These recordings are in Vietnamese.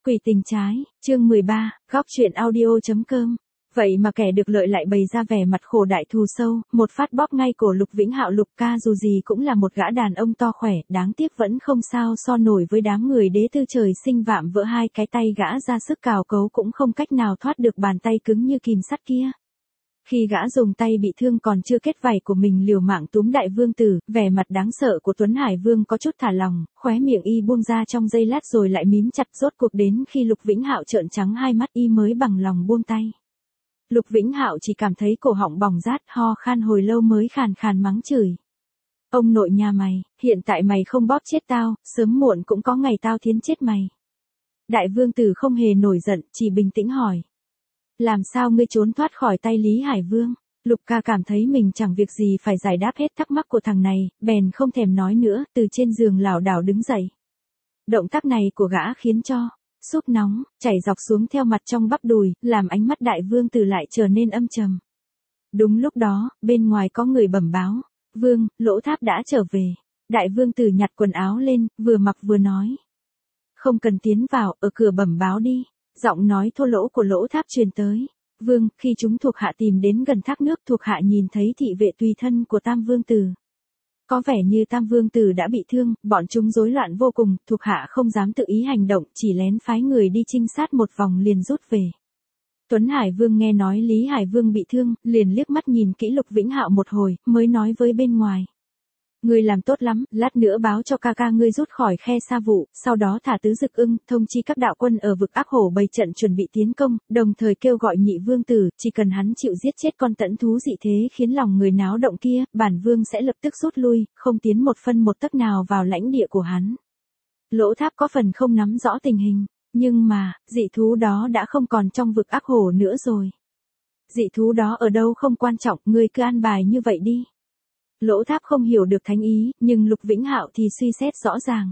Quỷ tình trái, chương 13, góc truyện audio.com. Vậy mà kẻ được lợi lại bày ra vẻ mặt khổ đại thù sâu, một phát bóp ngay cổ Lục Vĩnh Hạo. Lục ca dù gì cũng là một gã đàn ông to khỏe, đáng tiếc vẫn không sao so nổi với đám người đế tư trời sinh vạm vỡ, hai cái tay gã ra sức cào cấu cũng không cách nào thoát được bàn tay cứng như kìm sắt kia. Khi gã dùng tay bị thương còn chưa kết vảy của mình liều mạng túm đại vương tử, vẻ mặt đáng sợ của Tuấn Hải Vương có chút thả lòng, khóe miệng y buông ra trong giây lát rồi lại mím chặt. Rốt cuộc đến khi Lục Vĩnh Hạo trợn trắng hai mắt y mới bằng lòng buông tay. Lục Vĩnh Hạo chỉ cảm thấy cổ họng bỏng rát, ho khan hồi lâu mới khàn khàn mắng chửi. Ông nội nhà mày, hiện tại mày không bóp chết tao, sớm muộn cũng có ngày tao thiến chết mày. Đại vương tử không hề nổi giận, chỉ bình tĩnh hỏi. Làm sao ngươi trốn thoát khỏi tay Lý Hải Vương? Lục ca cảm thấy mình chẳng việc gì phải giải đáp hết thắc mắc của thằng này, bèn không thèm nói nữa, từ trên giường lảo đảo đứng dậy. Động tác này của gã khiến cho súp nóng chảy dọc xuống theo mặt trong bắp đùi, làm ánh mắt đại vương tử lại trở nên âm trầm. Đúng lúc đó, bên ngoài có người bẩm báo, Vương, Lỗ Tháp đã trở về. Đại vương tử nhặt quần áo lên, vừa mặc vừa nói. Không cần tiến vào, ở cửa bẩm báo đi. Giọng nói thô lỗ của Lỗ Tháp truyền tới. Vương, khi chúng thuộc hạ tìm đến gần thác nước, thuộc hạ nhìn thấy thị vệ tùy thân của Tam Vương Tử. Có vẻ như Tam Vương Tử đã bị thương, bọn chúng rối loạn vô cùng, thuộc hạ không dám tự ý hành động, chỉ lén phái người đi trinh sát một vòng liền rút về. Tuấn Hải Vương nghe nói Lý Hải Vương bị thương, liền liếc mắt nhìn kỹ Lục Vĩnh Hạo một hồi, mới nói với bên ngoài. Ngươi làm tốt lắm, lát nữa báo cho ca ca ngươi rút khỏi khe sa vụ, sau đó thả Tứ Dực Ưng, thông chi các đạo quân ở vực Ác Hổ bày trận chuẩn bị tiến công, đồng thời kêu gọi Nhị Vương Tử, chỉ cần hắn chịu giết chết con tẫn thú dị thế khiến lòng người náo động kia, bản vương sẽ lập tức rút lui, không tiến một phân một tấc nào vào lãnh địa của hắn. Lỗ Tháp có phần không nắm rõ tình hình, nhưng mà, dị thú đó đã không còn trong vực Ác Hổ nữa rồi. Dị thú đó ở đâu không quan trọng, ngươi cứ an bài như vậy đi. Lỗ Tháp không hiểu được thánh ý, nhưng Lục Vĩnh Hạo thì suy xét rõ ràng.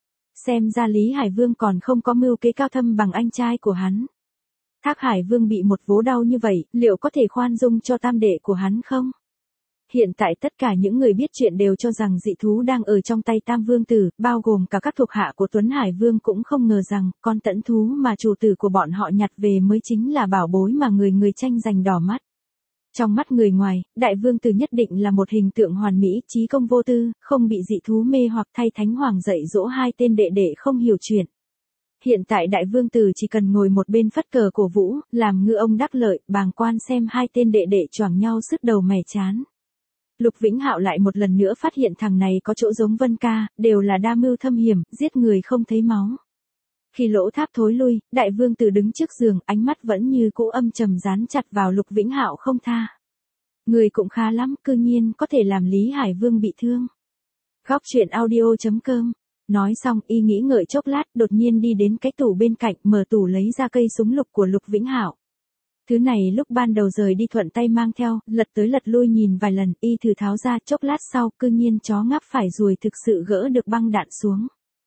Xem ra Lý Hải Vương còn không có mưu kế cao thâm bằng anh trai của hắn. Thác Hải Vương bị một vố đau như vậy, liệu có thể khoan dung cho tam đệ của hắn không? Hiện tại tất cả những người biết chuyện đều cho rằng dị thú đang ở trong tay Tam Vương Tử, bao gồm cả các thuộc hạ của Tuấn Hải Vương cũng không ngờ rằng, con tẫn thú mà chủ tử của bọn họ nhặt về mới chính là bảo bối mà người tranh giành đỏ mắt. Trong mắt người ngoài, Đại Vương Tử nhất định là một hình tượng hoàn mỹ, trí công vô tư, không bị dị thú mê hoặc, thay Thánh Hoàng dạy dỗ hai tên đệ đệ không hiểu chuyện. Hiện tại Đại Vương Tử chỉ cần ngồi một bên phất cờ cổ vũ, làm ngư ông đắc lợi, bàng quan xem hai tên đệ đệ choảng nhau sứt đầu mẻ chán. Lục Vĩnh Hạo lại một lần nữa phát hiện thằng này có chỗ giống Vân Ca, đều là đa mưu thâm hiểm, giết người không thấy máu. Khi Lỗ Tháp thối lui, Đại Vương Tử đứng trước giường, ánh mắt vẫn như cũ âm trầm dán chặt vào Lục Vĩnh Hạo không tha. Người cũng khá lắm, cư nhiên có thể làm Lý Hải Vương bị thương. Góc truyện audio.com. Nói xong y nghĩ ngợi chốc lát, đột nhiên đi đến cái tủ bên cạnh, mở tủ lấy ra cây súng lục của Lục Vĩnh Hạo. Thứ này lúc ban đầu rời đi thuận tay mang theo, lật tới lật lui nhìn vài lần, y thử tháo ra, chốc lát sau, cư nhiên chó ngáp phải ruồi thực sự gỡ được băng đạn xuống.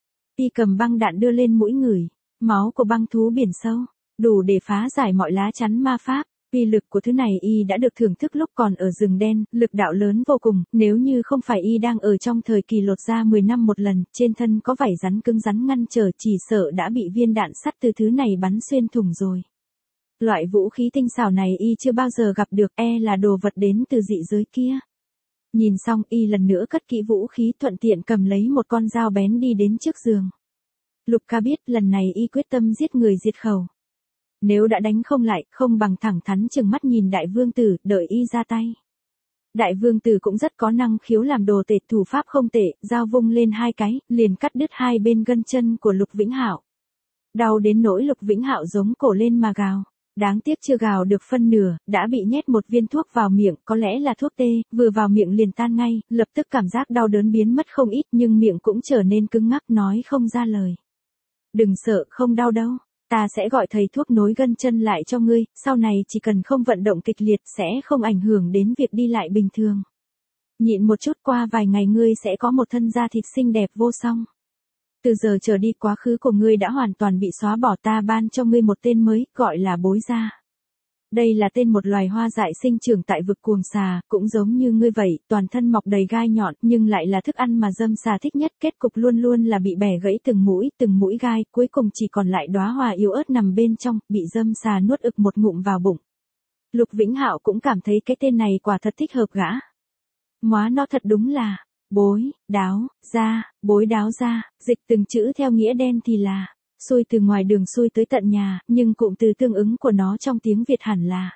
Y cầm băng đạn đưa lên mũi người, máu của băng thú biển sâu, đủ để phá giải mọi lá chắn ma pháp. Uy lực của thứ này y đã được thưởng thức lúc còn ở rừng đen, lực đạo lớn vô cùng, nếu như không phải y đang ở trong thời kỳ lột da 10 năm một lần, trên thân có vảy rắn cứng rắn ngăn trở, chỉ sợ đã bị viên đạn sắt từ thứ này bắn xuyên thủng rồi. Loại vũ khí tinh xảo này y chưa bao giờ gặp được, là đồ vật đến từ dị giới kia. Nhìn xong y lần nữa cất kỹ vũ khí, thuận tiện cầm lấy một con dao bén đi đến trước giường. Lục ca biết lần này y quyết tâm giết người diệt khẩu. Nếu đã đánh không lại, không bằng thẳng thắn chừng mắt nhìn Đại Vương Tử, đợi y ra tay. Đại Vương Tử cũng rất có năng khiếu làm đồ tể, thủ pháp không tệ, dao vung lên hai cái, liền cắt đứt hai bên gân chân của Lục Vĩnh Hạo. Đau đến nỗi Lục Vĩnh Hạo giống cổ lên mà gào. Đáng tiếc chưa gào được phân nửa, đã bị nhét một viên thuốc vào miệng, có lẽ là thuốc tê, vừa vào miệng liền tan ngay, lập tức cảm giác đau đớn biến mất không ít, nhưng miệng cũng trở nên cứng ngắc, nói không ra lời. Đừng sợ, không đau đâu, ta sẽ gọi thầy thuốc nối gân chân lại cho ngươi, sau này chỉ cần không vận động kịch liệt sẽ không ảnh hưởng đến việc đi lại bình thường. Nhịn một chút, qua vài ngày ngươi sẽ có một thân da thịt xinh đẹp vô song. Từ giờ trở đi quá khứ của ngươi đã hoàn toàn bị xóa bỏ, ta ban cho ngươi một tên mới, gọi là Bối Gia. Đây là tên một loài hoa dại sinh trưởng tại vực cuồng xà, cũng giống như ngươi vậy, toàn thân mọc đầy gai nhọn, nhưng lại là thức ăn mà dâm xà thích nhất, kết cục luôn luôn là bị bẻ gãy từng mũi gai, cuối cùng chỉ còn lại đóa hoa yếu ớt nằm bên trong, bị dâm xà nuốt ực một ngụm vào bụng. Lục Vĩnh Hạo cũng cảm thấy cái tên này quả thật thích hợp gã. Móa nó thật đúng là, bối, đáo, ra, bối đáo ra, dịch từng chữ theo nghĩa đen thì là, xui từ ngoài đường xui tới tận nhà, nhưng cụm từ tương ứng của nó trong tiếng Việt hẳn là,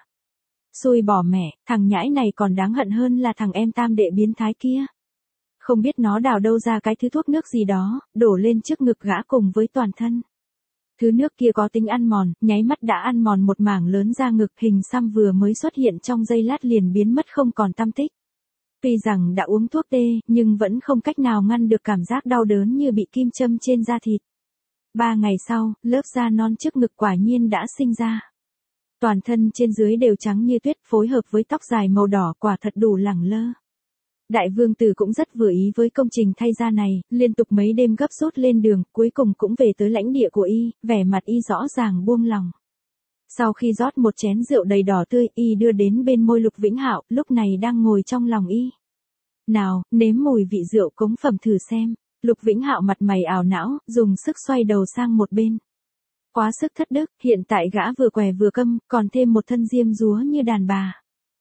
xui bỏ mẹ, thằng nhãi này còn đáng hận hơn là thằng em tam đệ biến thái kia. Không biết nó đào đâu ra cái thứ thuốc nước gì đó, đổ lên trước ngực gã cùng với toàn thân. Thứ nước kia có tính ăn mòn, nháy mắt đã ăn mòn một mảng lớn da ngực, hình xăm vừa mới xuất hiện trong giây lát liền biến mất không còn tăm tích. Tuy rằng đã uống thuốc tê, nhưng vẫn không cách nào ngăn được cảm giác đau đớn như bị kim châm trên da thịt. 3 ngày sau, lớp da non trước ngực quả nhiên đã sinh ra. Toàn thân trên dưới đều trắng như tuyết, phối hợp với tóc dài màu đỏ, quả thật đủ lẳng lơ. Đại vương tử cũng rất vừa ý với công trình thay da này, liên tục mấy đêm gấp rút lên đường, cuối cùng cũng về tới lãnh địa của y, vẻ mặt y rõ ràng buông lòng. Sau khi rót một chén rượu đầy đỏ tươi, y đưa đến bên môi Lục Vĩnh Hạo, lúc này đang ngồi trong lòng y. Nào, nếm mùi vị rượu cống phẩm thử xem. Lục Vĩnh Hạo mặt mày ảo não, dùng sức xoay đầu sang một bên. Quá sức thất đức, hiện tại gã vừa què vừa câm, còn thêm một thân diêm dúa như đàn bà.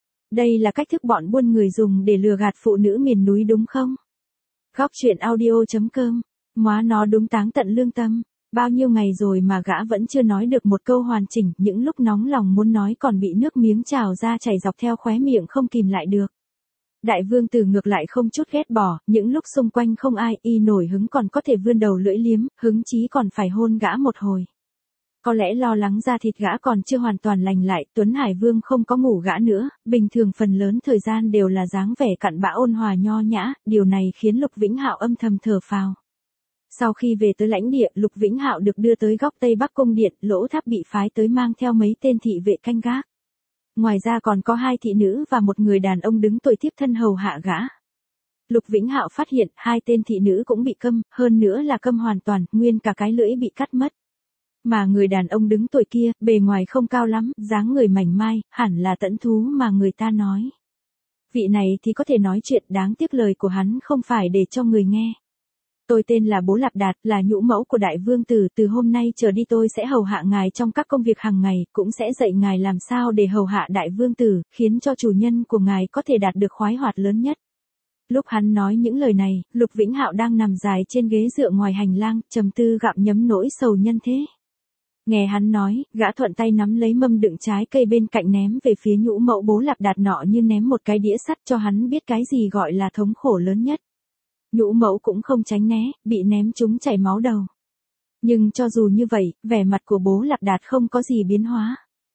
Đây là cách thức bọn buôn người dùng để lừa gạt phụ nữ miền núi đúng không? Góc truyện audio.com, móa nó đúng táng tận lương tâm. Bao nhiêu ngày rồi mà gã vẫn chưa nói được một câu hoàn chỉnh, những lúc nóng lòng muốn nói còn bị nước miếng trào ra chảy dọc theo khóe miệng không kìm lại được. Đại vương tử ngược lại không chút ghét bỏ, những lúc xung quanh không ai, y nổi hứng còn có thể vươn đầu lưỡi liếm, hứng chí còn phải hôn gã một hồi. Có lẽ lo lắng da thịt gã còn chưa hoàn toàn lành lại, Tuấn Hải Vương không có ngủ gã nữa, bình thường phần lớn thời gian đều là dáng vẻ cặn bã ôn hòa nho nhã, điều này khiến Lục Vĩnh Hạo âm thầm thở phào. Sau khi về tới lãnh địa, Lục Vĩnh Hạo được đưa tới góc Tây Bắc cung điện, Lỗ Tháp bị phái tới mang theo mấy tên thị vệ canh gác. Ngoài ra còn có 2 thị nữ và một người đàn ông đứng tuổi tiếp thân hầu hạ gã. Lục Vĩnh Hạo phát hiện 2 tên thị nữ cũng bị câm, hơn nữa là câm hoàn toàn, nguyên cả cái lưỡi bị cắt mất. Mà người đàn ông đứng tuổi kia, bề ngoài không cao lắm, dáng người mảnh mai, hẳn là tẫn thú mà người ta nói. Vị này thì có thể nói chuyện, đáng tiếc lời của hắn không phải để cho người nghe. Tôi tên là Bố Lạp Đạt, là nhũ mẫu của đại vương tử, từ hôm nay trở đi tôi sẽ hầu hạ ngài trong các công việc hàng ngày, cũng sẽ dạy ngài làm sao để hầu hạ đại vương tử, khiến cho chủ nhân của ngài có thể đạt được khoái hoạt lớn nhất. Lúc hắn nói những lời này, Lục Vĩnh Hạo đang nằm dài trên ghế dựa ngoài hành lang, trầm tư gặm nhấm nỗi sầu nhân thế. Nghe hắn nói, gã thuận tay nắm lấy mâm đựng trái cây bên cạnh ném về phía nhũ mẫu Bố Lạp Đạt nọ như ném một cái đĩa sắt, cho hắn biết cái gì gọi là thống khổ lớn nhất. Nhũ mẫu cũng không tránh né, bị ném trúng chảy máu đầu. Nhưng cho dù như vậy, vẻ mặt của Bố Lạp Đạt không có gì biến hóa.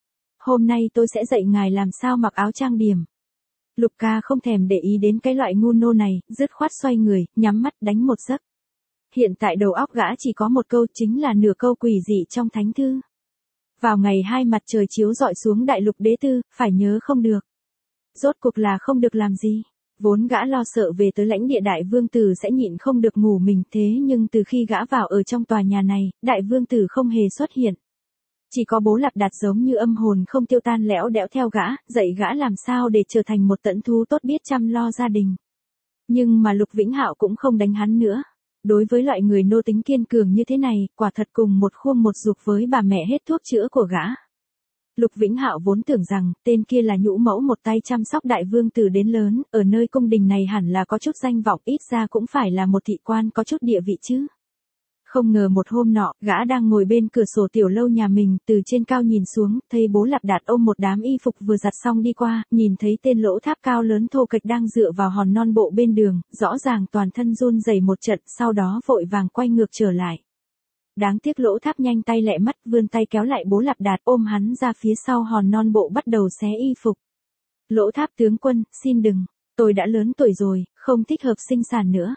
Hôm nay tôi sẽ dạy ngài làm sao mặc áo trang điểm. Lục ca không thèm để ý đến cái loại ngu nô này, dứt khoát xoay người, nhắm mắt đánh một giấc. Hiện tại đầu óc gã chỉ có một câu, chính là nửa câu quỷ dị trong thánh thư. Vào ngày 2 mặt trời chiếu rọi xuống đại lục đế tư, phải nhớ không được. Rốt cuộc là không được làm gì. Vốn gã lo sợ về tới lãnh địa đại vương tử sẽ nhịn không được ngủ mình, thế nhưng từ khi gã vào ở trong tòa nhà này, đại vương tử không hề xuất hiện. Chỉ có Bố Lạp Đạt giống như âm hồn không tiêu tan lẽo đẽo theo gã, dạy gã làm sao để trở thành một tẫn thú tốt biết chăm lo gia đình. Nhưng mà Lục Vĩnh Hạo cũng không đánh hắn nữa. Đối với loại người nô tính kiên cường như thế này, quả thật cùng một khuôn một dục với bà mẹ hết thuốc chữa của gã. Lục Vĩnh Hạo vốn tưởng rằng, tên kia là nhũ mẫu một tay chăm sóc đại vương tử đến lớn, ở nơi cung đình này hẳn là có chút danh vọng, ít ra cũng phải là một thị quan có chút địa vị chứ. Không ngờ một hôm nọ, gã đang ngồi bên cửa sổ tiểu lâu nhà mình, từ trên cao nhìn xuống, thấy Bố Lạp Đạt ôm một đám y phục vừa giặt xong đi qua, nhìn thấy tên Lỗ Tháp cao lớn thô kệch đang dựa vào hòn non bộ bên đường, rõ ràng toàn thân run rẩy một trận, sau đó vội vàng quay ngược trở lại. Đáng tiếc Lỗ Tháp nhanh tay lẹ mắt, vươn tay kéo lại Bố Lạp Đạt, ôm hắn ra phía sau hòn non bộ bắt đầu xé y phục. Lỗ Tháp tướng quân, xin đừng, tôi đã lớn tuổi rồi, không thích hợp sinh sản nữa.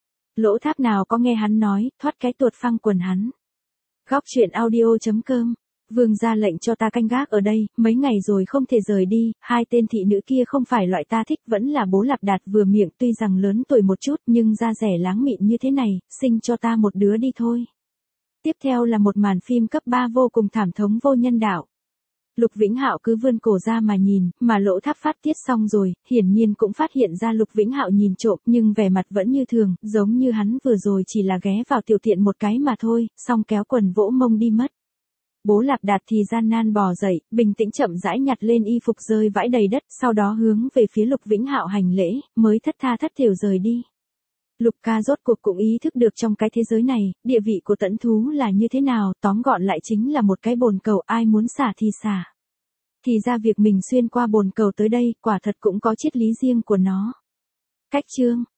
Lỗ Tháp nào có nghe hắn nói, thoát cái tuột phăng quần hắn. Góc truyện audio.com, vương ra lệnh cho ta canh gác ở đây, mấy ngày rồi không thể rời đi, 2 tên thị nữ kia không phải loại ta thích, vẫn là Bố Lạp Đạt vừa miệng, tuy rằng lớn tuổi một chút nhưng da rẻ láng mịn như thế này, sinh cho ta một đứa đi thôi. Tiếp theo là một màn phim cấp 3 vô cùng thảm thống vô nhân đạo. Lục Vĩnh Hạo cứ vươn cổ ra mà nhìn, mà Lỗ Tháp phát tiết xong rồi, hiển nhiên cũng phát hiện ra Lục Vĩnh Hạo nhìn trộm, nhưng vẻ mặt vẫn như thường, giống như hắn vừa rồi chỉ là ghé vào tiểu tiện một cái mà thôi, xong kéo quần vỗ mông đi mất. Bố Lạp Đạt thì gian nan bò dậy, bình tĩnh chậm rãi nhặt lên y phục rơi vãi đầy đất, sau đó hướng về phía Lục Vĩnh Hạo hành lễ, mới thất tha thất thểu rời đi. Lục ca rốt cuộc cũng ý thức được trong cái thế giới này, địa vị của tẫn thú là như thế nào, tóm gọn lại chính là một cái bồn cầu, ai muốn xả thì xả. Thì ra việc mình xuyên qua bồn cầu tới đây, quả thật cũng có triết lý riêng của nó. Cách chương